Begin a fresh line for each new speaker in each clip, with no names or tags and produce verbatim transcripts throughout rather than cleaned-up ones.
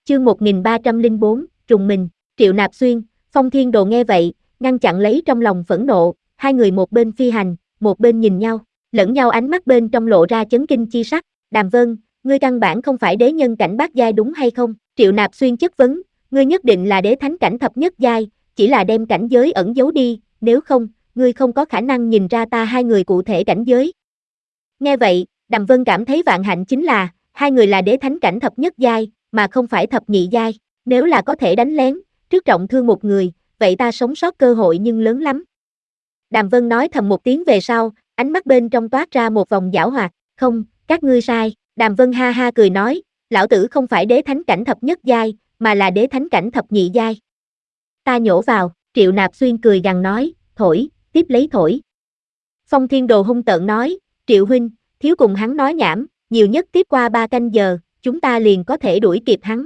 chương một nghìn ba trăm lẻ bốn, trùng mình, Triệu Nạp Xuyên, Phong Thiên Đồ nghe vậy, ngăn chặn lấy trong lòng phẫn nộ, hai người một bên phi hành, một bên nhìn nhau, lẫn nhau ánh mắt bên trong lộ ra chấn kinh chi sắc. Đàm Vân, ngươi căn bản không phải đế nhân cảnh bát giai đúng hay không? Triệu Nạp Xuyên chất vấn, ngươi nhất định là đế thánh cảnh thập nhất giai, chỉ là đem cảnh giới ẩn giấu đi, nếu không, ngươi không có khả năng nhìn ra ta hai người cụ thể cảnh giới. Nghe vậy, Đàm Vân cảm thấy vạn hạnh chính là, hai người là đế thánh cảnh thập nhất giai, mà không phải thập nhị giai, nếu là có thể đánh lén, trước trọng thương một người, vậy ta sống sót cơ hội nhưng lớn lắm. Đàm Vân nói thầm một tiếng về sau, ánh mắt bên trong toát ra một vòng giảo hoạt, không, các ngươi sai. Đàm Vân ha ha cười nói, lão tử không phải đế thánh cảnh thập nhất giai, mà là đế thánh cảnh thập nhị giai. Ta nhổ vào, Triệu Nạp Xuyên cười gằn nói, thổi, tiếp lấy thổi. Phong Thiên Đồ hung tợn nói, Triệu huynh, thiếu cùng hắn nói nhảm, nhiều nhất tiếp qua ba canh giờ, chúng ta liền có thể đuổi kịp hắn.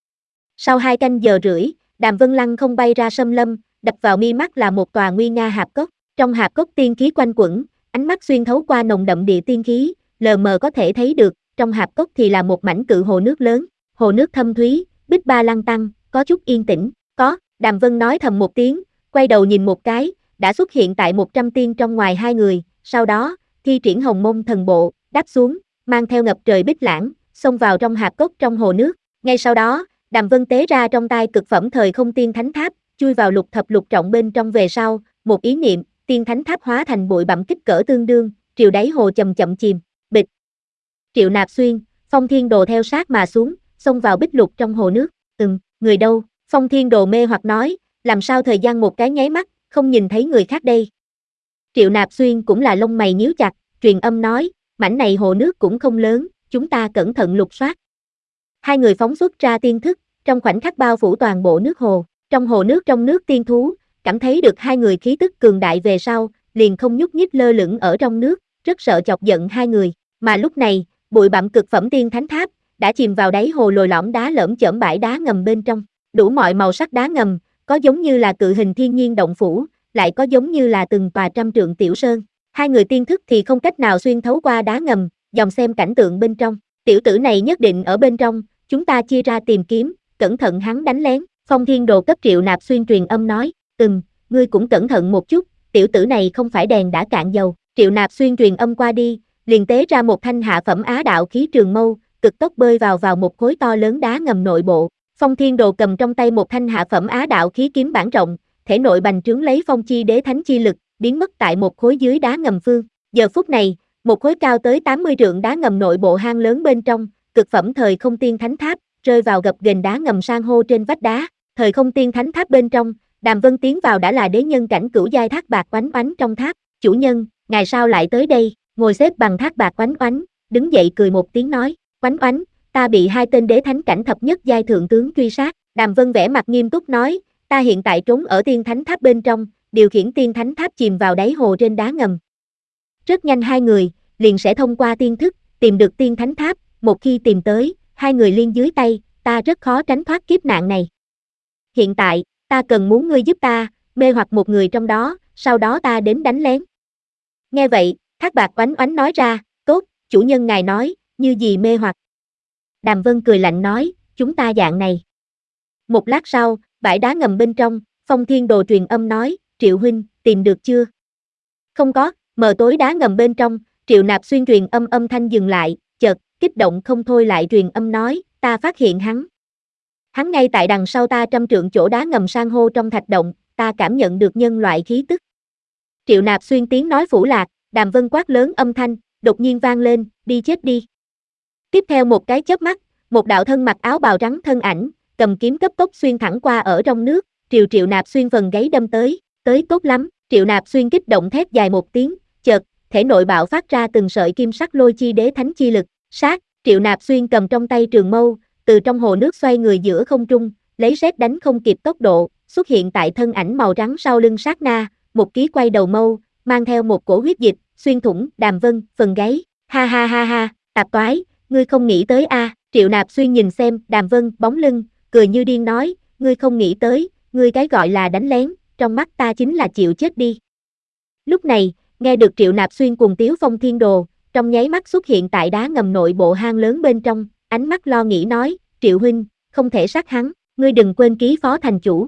Sau hai canh giờ rưỡi, Đàm Vân lăng không bay ra Sâm Lâm, đập vào mi mắt là một tòa nguy nga hạp cốc, trong hạp cốc tiên khí quanh quẩn, ánh mắt xuyên thấu qua nồng đậm địa tiên khí, lờ mờ có thể thấy được, trong hạp cốc thì là một mảnh cự hồ nước lớn, hồ nước thâm thúy, bích ba lăng tăng, có chút yên tĩnh, có, Đàm Vân nói thầm một tiếng, quay đầu nhìn một cái, đã xuất hiện tại một trăm tiên trong ngoài hai người, sau đó, thi triển hồng mông thần bộ, đáp xuống, mang theo ngập trời bích lãng, xông vào trong hạp cốc trong hồ nước, ngay sau đó, Đàm Vân tế ra trong tay cực phẩm thời không tiên thánh tháp, chui vào lục thập lục trọng bên trong về sau, một ý niệm, tiên thánh tháp hóa thành bụi bặm kích cỡ tương đương, triều đáy hồ chậm chậm chìm, bịch. Triệu Nạp Xuyên, Phong Thiên Đồ theo sát mà xuống, xông vào bích lục trong hồ nước, ừm, người đâu? Phong Thiên Đồ mê hoặc nói, làm sao thời gian một cái nháy mắt, không nhìn thấy người khác đây. Triệu Nạp Xuyên cũng là lông mày nhíu chặt, truyền âm nói, mảnh này hồ nước cũng không lớn, chúng ta cẩn thận lục soát. Hai người phóng xuất ra tiên thức, trong khoảnh khắc bao phủ toàn bộ nước hồ, trong hồ nước trong nước tiên thú, cảm thấy được hai người khí tức cường đại về sau, liền không nhúc nhích lơ lửng ở trong nước, rất sợ chọc giận hai người, mà lúc này, bụi bặm cực phẩm tiên thánh tháp, đã chìm vào đáy hồ lồi lõm đá lởm chởm bãi đá ngầm bên trong, đủ mọi màu sắc đá ngầm, có giống như là cự hình thiên nhiên động phủ, lại có giống như là từng tòa trăm trượng tiểu sơn, hai người tiên thức thì không cách nào xuyên thấu qua đá ngầm, dòng xem cảnh tượng bên trong, tiểu tử này nhất định ở bên trong, chúng ta chia ra tìm kiếm, cẩn thận hắn đánh lén. Phong Thiên Đồ cấp Triệu Nạp Xuyên truyền âm nói, ừm, ngươi cũng cẩn thận một chút, tiểu tử này không phải đèn đã cạn dầu. Triệu Nạp Xuyên truyền âm qua đi, liền tế ra một thanh hạ phẩm á đạo khí trường mâu, cực tốc bơi vào vào một khối to lớn đá ngầm nội bộ. Phong Thiên Đồ cầm trong tay một thanh hạ phẩm á đạo khí kiếm bản rộng, thể nội bành trướng lấy phong chi đế thánh chi lực, biến mất tại một khối dưới đá ngầm phương. Giờ phút này, một khối cao tới tám mươi trượng đá ngầm nội bộ hang lớn bên trong, cực phẩm thời không tiên thánh tháp, rơi vào gập ghềnh đá ngầm san hô trên vách đá. Thời không tiên thánh tháp bên trong, Đàm Vân tiến vào đã là đế nhân cảnh cửu giai Thác Bạt Oánh Oánh trong tháp. Chủ nhân, ngài sao lại tới đây? Ngồi xếp bằng Thác Bạt Oánh Oánh, đứng dậy cười một tiếng nói, Oánh Oánh, ta bị hai tên đế thánh cảnh thập nhất giai thượng tướng truy sát. Đàm Vân vẻ mặt nghiêm túc nói, ta hiện tại trốn ở tiên thánh tháp bên trong, điều khiển tiên thánh tháp chìm vào đáy hồ trên đá ngầm. Rất nhanh hai người, liền sẽ thông qua tiên thức, tìm được tiên thánh tháp, một khi tìm tới, hai người liên dưới tay, ta rất khó tránh thoát kiếp nạn này. Hiện tại, ta cần muốn ngươi giúp ta, mê hoặc một người trong đó, sau đó ta đến đánh lén. Nghe vậy, Thác Bạt Oánh Oánh nói ra, tốt, chủ nhân ngài nói, như gì mê hoặc. Đàm Vân cười lạnh nói, chúng ta dạng này. Một lát sau, bãi đá ngầm bên trong, Phong Thiên Đồ truyền âm nói, Triệu huynh, tìm được chưa? Không có, mờ tối đá ngầm bên trong, Triệu Nạp Xuyên truyền âm âm thanh dừng lại, chợt, kích động không thôi lại truyền âm nói, ta phát hiện hắn. Hắn ngay tại đằng sau ta trăm trượng chỗ đá ngầm san hô trong thạch động, ta cảm nhận được nhân loại khí tức. Triệu Nạp Xuyên tiếng nói phủ lạc, Đàm Vân quát lớn âm thanh, đột nhiên vang lên, đi chết đi. Tiếp theo một cái chớp mắt, một đạo thân mặc áo bào trắng thân ảnh, cầm kiếm cấp tốc xuyên thẳng qua ở trong nước, Triệu Triệu Nạp Xuyên phần gáy đâm tới, tới tốt lắm. Triệu Nạp Xuyên kích động thét dài một tiếng, chợt, thể nội bạo phát ra từng sợi kim sắc lôi chi đế thánh chi lực, sát, Triệu Nạp Xuyên cầm trong tay trường mâu, từ trong hồ nước xoay người giữa không trung, lấy sét đánh không kịp tốc độ, xuất hiện tại thân ảnh màu trắng sau lưng sát na, một ký quay đầu mâu, mang theo một cổ huyết dịch, xuyên thủng Đàm Vân phần gáy, ha ha ha ha, tạp toái, ngươi không nghĩ tới a? À. Triệu Nạp Xuyên nhìn xem Đàm Vân bóng lưng, cười như điên nói, ngươi không nghĩ tới, ngươi cái gọi là đánh lén, trong mắt ta chính là chịu chết đi. Lúc này, nghe được Triệu Nạp Xuyên cùng tiếu Phong Thiên Đồ, trong nháy mắt xuất hiện tại đá ngầm nội bộ hang lớn bên trong, ánh mắt lo nghĩ nói, Triệu huynh, không thể sát hắn, ngươi đừng quên ký phó thành chủ.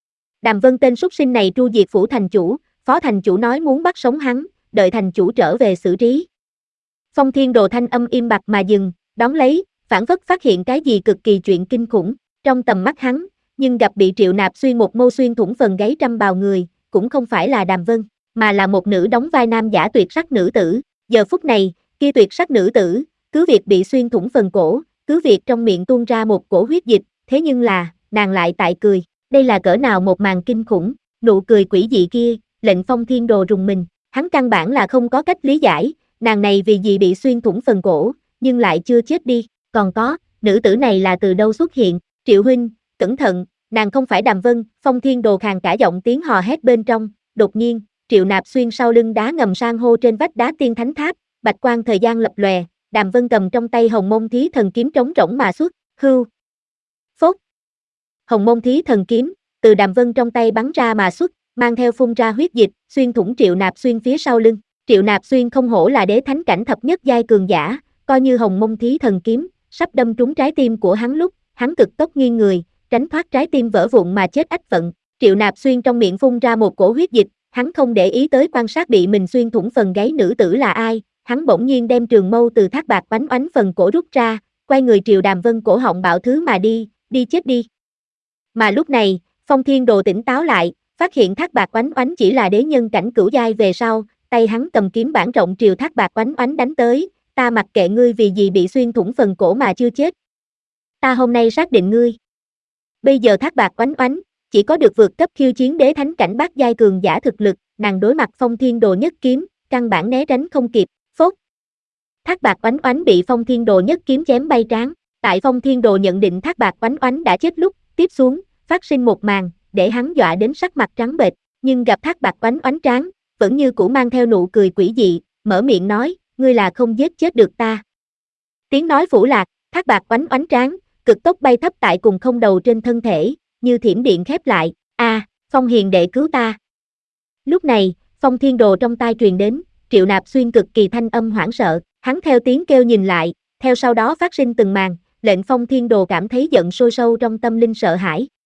Đàm Vân tên súc sinh này tru diệt phủ thành chủ, phó thành chủ nói muốn bắt sống hắn, đợi thành chủ trở về xử trí. Phong Thiên Đồ thanh âm im bặt mà dừng, đón lấy, phản phất phát hiện cái gì cực kỳ chuyện kinh khủng, trong tầm mắt hắn, nhưng gặp bị Triệu Nạp Xuyên một mâu xuyên thủng phần gáy trăm bào người, cũng không phải là Đàm Vân, mà là một nữ đóng vai nam giả tuyệt sắc nữ tử. Giờ phút này, kia tuyệt sắc nữ tử, cứ việc bị xuyên thủng phần cổ, cứ việc trong miệng tuôn ra một cổ huyết dịch, thế nhưng là, nàng lại tại cười. Đây là cỡ nào một màn kinh khủng, nụ cười quỷ dị kia, lệnh Phong Thiên Đồ rùng mình, hắn căn bản là không có cách lý giải, nàng này vì gì bị xuyên thủng phần cổ, nhưng lại chưa chết đi, còn có, nữ tử này là từ đâu xuất hiện, Triệu huynh, cẩn thận, nàng không phải Đàm Vân, Phong Thiên Đồ khàn cả giọng tiếng hò hét bên trong, đột nhiên, Triệu Nạp Xuyên sau lưng đá ngầm san hô trên vách đá tiên thánh tháp, bạch quang thời gian lập lòe, Đàm Vân cầm trong tay Hồng Mông Thí Thần kiếm trống rỗng mà xuất, hưu, phốt. Hồng Mông Thí Thần kiếm, từ Đàm Vân trong tay bắn ra mà xuất, mang theo phun ra huyết dịch, xuyên thủng Triệu Nạp Xuyên phía sau lưng. Triệu Nạp Xuyên không hổ là đế thánh cảnh thập nhất giai cường giả, coi như Hồng Mông Thí Thần kiếm, sắp đâm trúng trái tim của hắn lúc, hắn cực tốc nghiêng người, tránh thoát trái tim vỡ vụn mà chết ách phận. Triệu Nạp Xuyên trong miệng phun ra một cổ huyết dịch, hắn không để ý tới quan sát bị mình xuyên thủng phần gáy nữ tử là ai, hắn bỗng nhiên đem trường mâu từ thác bạc oánh oánh phần cổ rút ra, quay người Triều Đàm Vân cổ họng bạo thứ mà đi, đi chết đi. Mà lúc này, Phong Thiên Đồ tỉnh táo lại, phát hiện thác bạc oánh oánh chỉ là đế nhân cảnh cửu giai về sau, tay hắn cầm kiếm bản rộng triều thác bạc oánh oánh đánh tới, ta mặc kệ ngươi vì gì bị xuyên thủng phần cổ mà chưa chết. Ta hôm nay xác định ngươi. Bây giờ thác bạc oánh oánh, chỉ có được vượt cấp khiêu chiến đế thánh cảnh bát giai cường giả thực lực, nàng đối mặt Phong Thiên Đồ nhất kiếm, căn bản né tránh không kịp, phốt. Thác bạc oánh oánh bị Phong Thiên Đồ nhất kiếm chém bay trán, tại Phong Thiên Đồ nhận định thác bạc oánh oánh đã chết lúc, tiếp xuống, phát sinh một màn, để hắn dọa đến sắc mặt trắng bệch, nhưng gặp thác bạc oánh oánh trán, vẫn như cũ mang theo nụ cười quỷ dị, mở miệng nói, ngươi là không giết chết được ta. Tiếng nói phủ lạc, thác bạc oánh oánh trán, cực tốc bay thấp tại cùng không đầu trên thân thể, như thiểm điện khép lại, a, à, Phong hiền đệ cứu ta. Lúc này, Phong Thiên Đồ trong tai truyền đến, Triệu Nạp Xuyên cực kỳ thanh âm hoảng sợ, hắn theo tiếng kêu nhìn lại, theo sau đó phát sinh từng màn, lệnh Phong Thiên Đồ cảm thấy giận sôi sâu trong tâm linh sợ hãi.